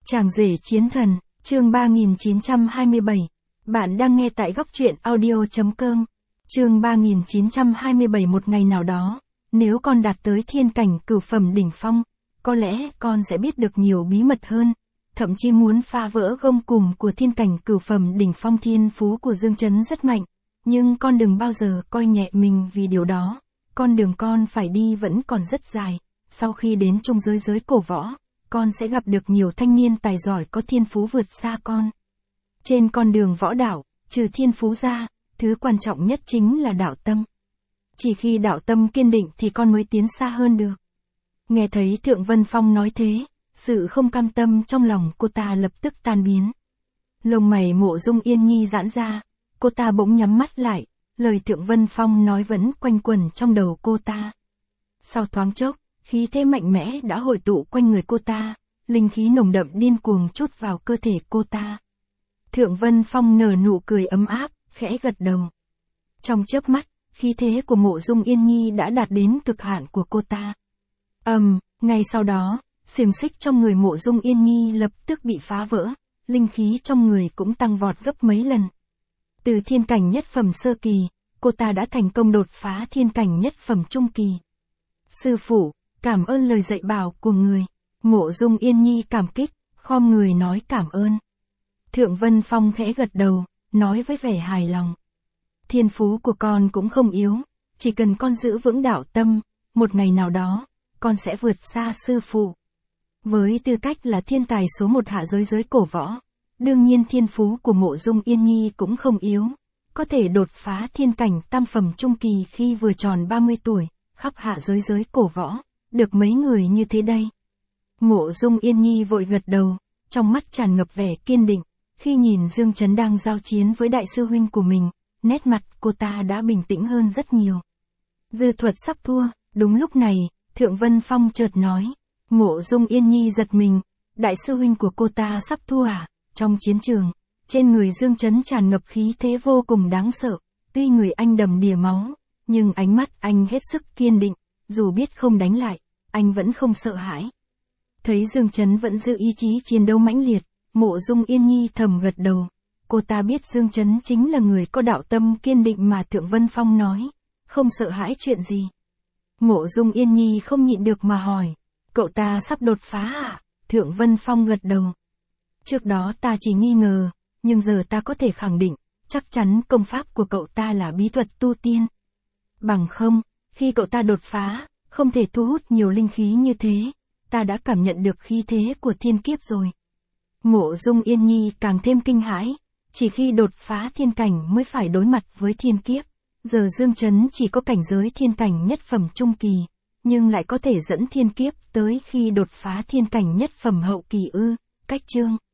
Chàng rể chiến thần, chương 3927. Bạn đang nghe tại góc truyện audio.com. Chương 3927. Một ngày nào đó, nếu con đạt tới thiên cảnh cửu phẩm đỉnh phong, có lẽ con sẽ biết được nhiều bí mật hơn, thậm chí muốn phá vỡ gông cùm của thiên cảnh cửu phẩm đỉnh phong. Thiên phú của Dương Chấn rất mạnh, nhưng con đừng bao giờ coi nhẹ mình vì điều đó. Con đường con phải đi vẫn còn rất dài. Sau khi đến trung giới cổ võ, con sẽ gặp được nhiều thanh niên tài giỏi có thiên phú vượt xa con. Trên con đường võ đạo, trừ thiên phú ra, thứ quan trọng nhất chính là đạo tâm. Chỉ khi đạo tâm kiên định thì con mới tiến xa hơn được. Nghe thấy Thượng Vân Phong nói thế, sự không cam tâm trong lòng cô ta lập tức tan biến. Lông mày Mộ Dung Yên Nhi giãn ra, cô ta bỗng nhắm mắt lại, lời Thượng Vân Phong nói vẫn quanh quẩn trong đầu cô ta. Sau thoáng chốc, khí thế mạnh mẽ đã hội tụ quanh người cô ta, linh khí nồng đậm điên cuồng trút vào cơ thể cô ta. Thượng Vân Phong nở nụ cười ấm áp, khẽ gật đầu. Trong chớp mắt, khí thế của Mộ Dung Yên Nhi đã đạt đến cực hạn của cô ta. Ngay sau đó, xiềng xích trong người Mộ Dung Yên Nhi lập tức bị phá vỡ, linh khí trong người cũng tăng vọt gấp mấy lần. Từ thiên cảnh nhất phẩm sơ kỳ, cô ta đã thành công đột phá thiên cảnh nhất phẩm trung kỳ. Sư phụ, cảm ơn lời dạy bảo của người. Mộ Dung Yên Nhi cảm kích, khom người nói cảm ơn. Thượng Vân Phong khẽ gật đầu, nói với vẻ hài lòng. Thiên phú của con cũng không yếu, chỉ cần con giữ vững đạo tâm, một ngày nào đó, con sẽ vượt xa sư phụ. Với tư cách là thiên tài số một hạ giới cổ võ, đương nhiên thiên phú của Mộ Dung Yên Nhi cũng không yếu, có thể đột phá thiên cảnh tam phẩm trung kỳ khi vừa tròn 30 tuổi, khắp hạ giới cổ võ, được mấy người như thế đây. Mộ Dung Yên Nhi vội gật đầu, trong mắt tràn ngập vẻ kiên định, khi nhìn Dương Chấn đang giao chiến với đại sư huynh của mình, nét mặt cô ta đã bình tĩnh hơn rất nhiều. Dư thuật sắp thua, đúng lúc này, Thượng Vân Phong chợt nói. Mộ Dung Yên Nhi giật mình, đại sư huynh của cô ta sắp thua à? Trong chiến trường, trên người Dương Chấn tràn ngập khí thế vô cùng đáng sợ, tuy người anh đầm đìa máu, nhưng ánh mắt anh hết sức kiên định, dù biết không đánh lại, anh vẫn không sợ hãi. Thấy Dương Chấn vẫn giữ ý chí chiến đấu mãnh liệt, Mộ Dung Yên Nhi thầm gật đầu, cô ta biết Dương Chấn chính là người có đạo tâm kiên định mà Thượng Vân Phong nói, không sợ hãi chuyện gì. Mộ Dung Yên Nhi không nhịn được mà hỏi, cậu ta sắp đột phá à? Thượng Vân Phong gật đầu. Trước đó ta chỉ nghi ngờ, nhưng giờ ta có thể khẳng định, chắc chắn công pháp của cậu ta là bí thuật tu tiên. Bằng không, khi cậu ta đột phá, không thể thu hút nhiều linh khí như thế, ta đã cảm nhận được khí thế của thiên kiếp rồi. Mộ Dung Yên Nhi càng thêm kinh hãi, chỉ khi đột phá thiên cảnh mới phải đối mặt với thiên kiếp, giờ Dương Chấn chỉ có cảnh giới thiên cảnh nhất phẩm trung kỳ, nhưng lại có thể dẫn thiên kiếp tới khi đột phá thiên cảnh nhất phẩm hậu kỳ ư? Cách chương